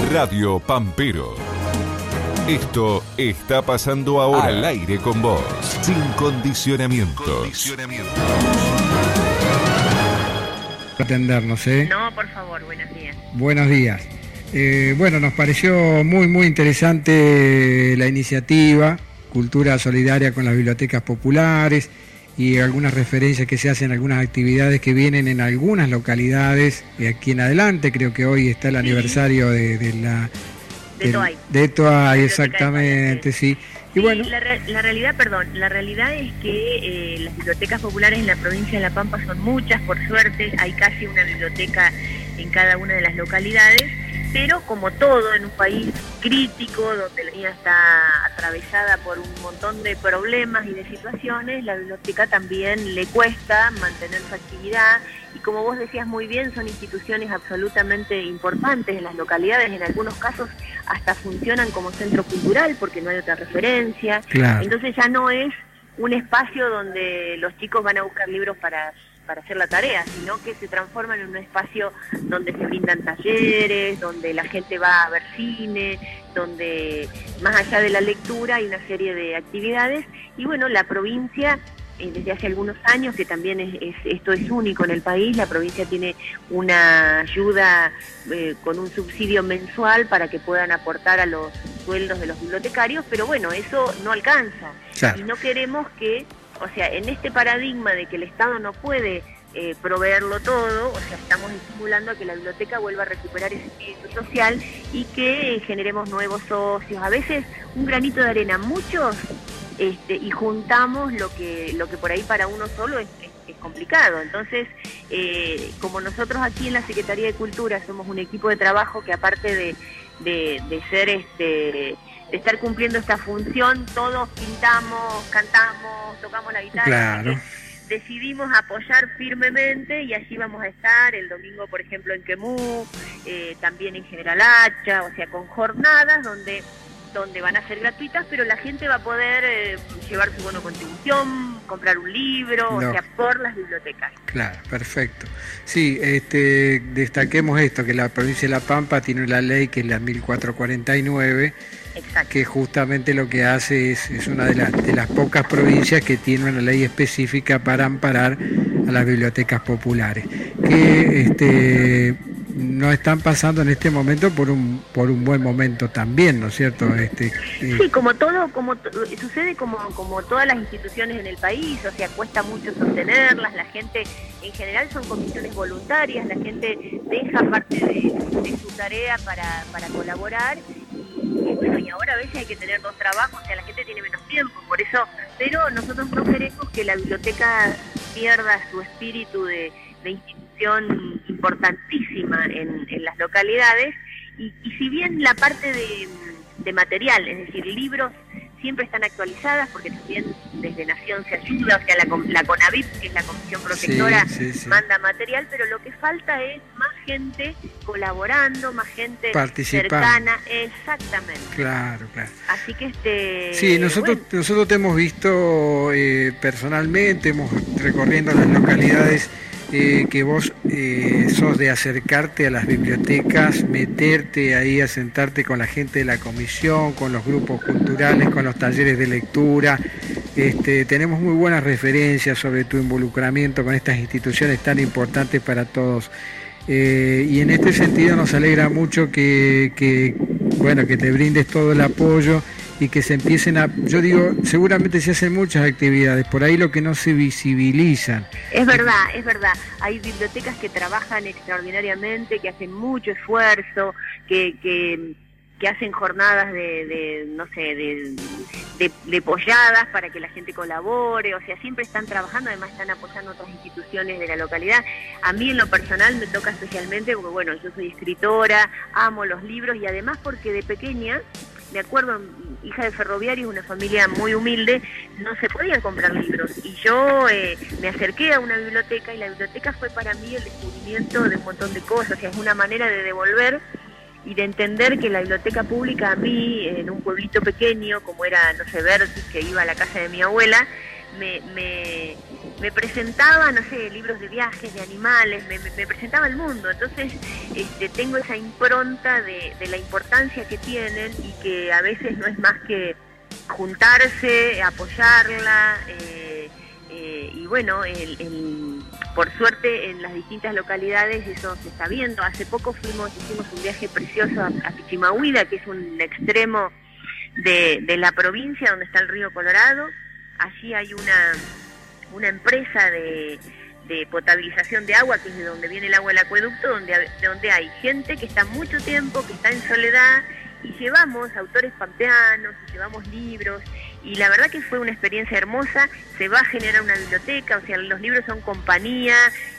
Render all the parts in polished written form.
Radio Pampero. Esto está pasando ahora al aire con vos, sin condicionamientos. Atendernos, ¿eh? No, por favor, buenos días. Buenos días. Bueno, nos pareció muy interesante la iniciativa, Cultura Solidaria con las Bibliotecas Populares, y algunas referencias que se hacen, algunas actividades que vienen en algunas localidades, aquí en adelante. Creo que hoy está el aniversario de Toay. De Toay, exactamente, sí. Y bueno, la realidad es que las bibliotecas populares en la provincia de La Pampa son muchas, por suerte, hay casi una biblioteca en cada una de las localidades, pero como todo en un país crítico, donde la vida está atravesada por un montón de problemas y de situaciones, la biblioteca también le cuesta mantener su actividad, y como vos decías muy bien, son instituciones absolutamente importantes en las localidades, en algunos casos hasta funcionan como centro cultural porque no hay otra referencia. Claro. Entonces ya no es un espacio donde los chicos van a buscar libros para hacer la tarea, sino que se transforman en un espacio donde se brindan talleres, donde la gente va a ver cine, donde más allá de la lectura hay una serie de actividades. Y bueno, la provincia, desde hace algunos años, que también esto es único en el país, la provincia tiene una ayuda con un subsidio mensual para que puedan aportar a los sueldos de los bibliotecarios, pero bueno, eso no alcanza. Claro. Y no queremos que, o sea, en este paradigma de que el Estado no puede proveerlo todo, o sea, estamos estimulando a que la biblioteca vuelva a recuperar ese espíritu social y que generemos nuevos socios, a veces un granito de arena, muchos, y juntamos lo que por ahí para uno solo es complicado. Entonces, como nosotros aquí en la Secretaría de Cultura somos un equipo de trabajo que, aparte de ser de estar cumpliendo esta función, todos pintamos, cantamos, tocamos la guitarra. Claro. Decidimos apoyar firmemente, y allí vamos a estar el domingo, por ejemplo, en Quemú, también en General Hacha, o sea, con jornadas donde van a ser gratuitas, pero la gente va a poder llevar su bono contribución, comprar un libro, o sea, por las bibliotecas. Claro, perfecto. Sí, destaquemos esto, que la provincia de La Pampa tiene una ley que es la 1449, exacto, que justamente lo que hace es una de las pocas provincias que tiene una ley específica para amparar a las bibliotecas populares, que no están pasando en este momento por un buen momento también, ¿no es cierto? Sí, sucede como todas las instituciones en el país, o sea, cuesta mucho sostenerlas, la gente en general son comisiones voluntarias, la gente deja parte de su tarea para colaborar, y bueno, y ahora a veces hay que tener dos trabajos, o sea, la gente tiene menos tiempo, por eso, pero nosotros no queremos que la biblioteca pierda su espíritu de institución importantísima en las localidades, y si bien la parte de material, es decir, libros, siempre están actualizadas, porque también desde Nación se ayuda, o sea, la CONAVIP, que es la Comisión Protectora, sí. manda material, pero lo que falta es más gente colaborando, más gente cercana, exactamente. Claro. Así que Sí, nosotros te hemos visto personalmente, hemos recorriendo las localidades, que vos sos de acercarte a las bibliotecas, meterte ahí, a sentarte con la gente de la comisión, con los grupos culturales, con los talleres de lectura. Tenemos muy buenas referencias sobre tu involucramiento con estas instituciones tan importantes para todos. Y en este sentido nos alegra mucho que te brindes todo el apoyo y que se empiecen yo digo, seguramente se hacen muchas actividades, por ahí lo que no se visibilizan. Es verdad, hay bibliotecas que trabajan extraordinariamente, que hacen mucho esfuerzo, que hacen jornadas de polladas para que la gente colabore, o sea, siempre están trabajando, además están apoyando otras instituciones de la localidad. A mí en lo personal me toca especialmente porque, bueno, yo soy escritora, amo los libros, y además porque de pequeña, de acuerdo, hija de ferroviarios, una familia muy humilde, no se podían comprar libros, y yo me acerqué a una biblioteca, y la biblioteca fue para mí el descubrimiento de un montón de cosas, o sea, es una manera de devolver y de entender que la biblioteca pública, a mí, en un pueblito pequeño, como era, Vertis, que iba a la casa de mi abuela, me presentaba, no sé, libros de viajes, de animales, me presentaba el mundo. Entonces tengo esa impronta de la importancia que tienen y que a veces no es más que juntarse, apoyarla, y bueno, por suerte en las distintas localidades eso se está viendo. Hace poco hicimos un viaje precioso a Pichimahuida, que es un extremo de la provincia donde está el río Colorado. Allí hay una empresa de potabilización de agua, que es de donde viene el agua del acueducto, donde hay gente que está mucho tiempo, que está en soledad, y llevamos autores pampeanos, y llevamos libros, y la verdad que fue una experiencia hermosa. Se va a generar una biblioteca, o sea, los libros son compañía,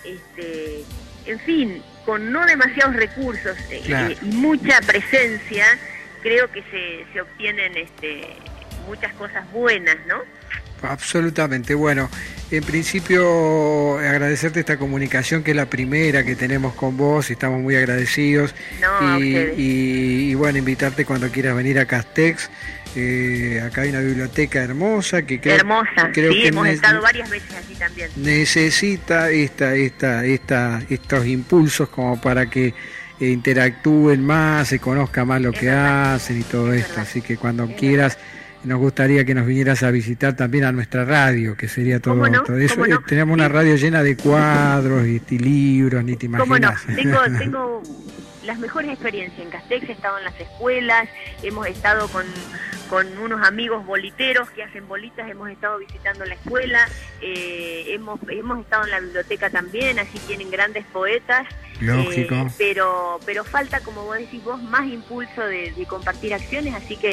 en fin, con no demasiados recursos, claro, y mucha presencia, creo que se obtienen muchas cosas buenas, ¿no? Absolutamente. Bueno, en principio agradecerte esta comunicación, que es la primera que tenemos con vos, y estamos muy agradecidos. No, y bueno, invitarte cuando quieras venir a Castex. Acá hay una biblioteca hermosa que creo sí, que hemos estado varias veces aquí también. Necesita estos impulsos como para que interactúen más, se conozca más lo que hacen y todo esto. Así que cuando quieras, nos gustaría que nos vinieras a visitar también a nuestra radio, que sería todo eso. ¿Cómo no? Tenemos una radio llena de cuadros y libros, ni te imaginas. ¿Cómo no? Tengo las mejores experiencias en Castex. He estado en las escuelas, hemos estado con unos amigos boliteros que hacen bolitas, hemos estado visitando la escuela, hemos estado en la biblioteca también, allí tienen grandes poetas. Lógico. Pero falta, como vos decís vos, más impulso de compartir acciones, así que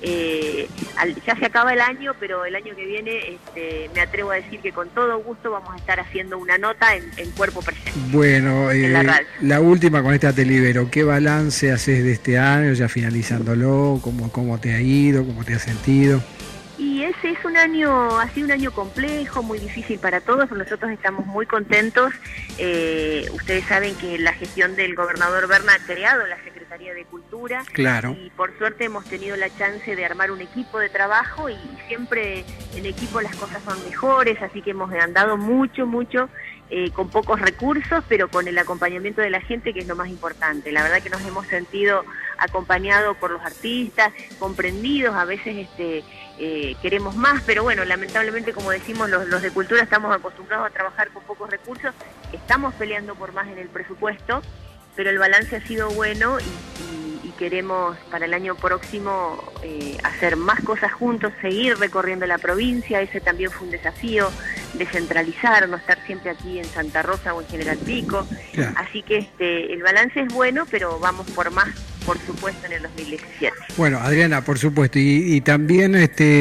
ya se acaba el año, pero el año que viene me atrevo a decir que con todo gusto vamos a estar haciendo una nota en cuerpo presente. Bueno, la última con esta te libero. ¿Qué balance haces de este año, ya finalizándolo? ¿Cómo te ha ido? ¿Cómo te has sentido? Y ese es ha sido un año complejo, muy difícil para todos. Nosotros estamos muy contentos. Ustedes saben que la gestión del gobernador Berna ha creado la Secretaría de Cultura. Claro. Y por suerte hemos tenido la chance de armar un equipo de trabajo, y siempre en equipo las cosas son mejores, así que hemos andado mucho, con pocos recursos, pero con el acompañamiento de la gente, que es lo más importante. La verdad que nos hemos sentido acompañados por los artistas, comprendidos. A veces queremos más, pero bueno, lamentablemente, como decimos, los de cultura estamos acostumbrados a trabajar con pocos recursos. Estamos peleando por más en el presupuesto, pero el balance ha sido bueno, y queremos para el año próximo hacer más cosas juntos, seguir recorriendo la provincia. Ese también fue un desafío, descentralizar, no estar siempre aquí en Santa Rosa o en General Pico. Claro. Así que el balance es bueno, pero vamos por más, por supuesto, en el 2017. Bueno, Adriana, por supuesto, y también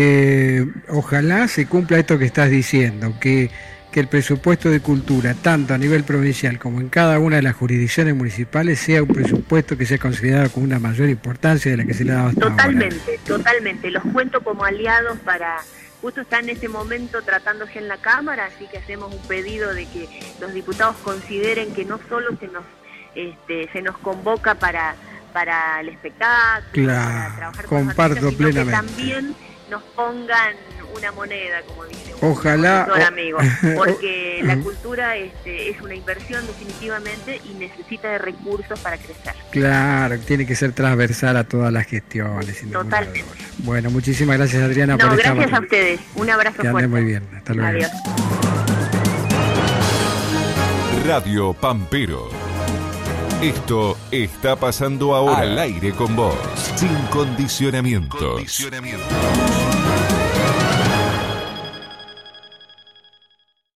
ojalá se cumpla esto que estás diciendo, que el presupuesto de cultura, tanto a nivel provincial como en cada una de las jurisdicciones municipales, sea un presupuesto que sea considerado con una mayor importancia de la que se le ha dado hasta ahora. Totalmente. Los cuento como aliados justo está en este momento tratándose en la Cámara, así que hacemos un pedido de que los diputados consideren que no solo se nos convoca para el espectáculo, claro, para trabajar comparto con los artistas, plenamente. sino que también nos pongan una moneda, como dice Ojalá, un amigo, porque la cultura es una inversión definitivamente, y necesita de recursos para crecer. Claro, tiene que ser transversal a todas las gestiones. Totalmente. Bueno, muchísimas gracias, Adriana, por esta gracias a ustedes. Un abrazo fuerte. Que anden muy bien. Hasta luego. Adiós. Radio Pampero. Esto está pasando ahora al aire con vos, sin condicionamiento.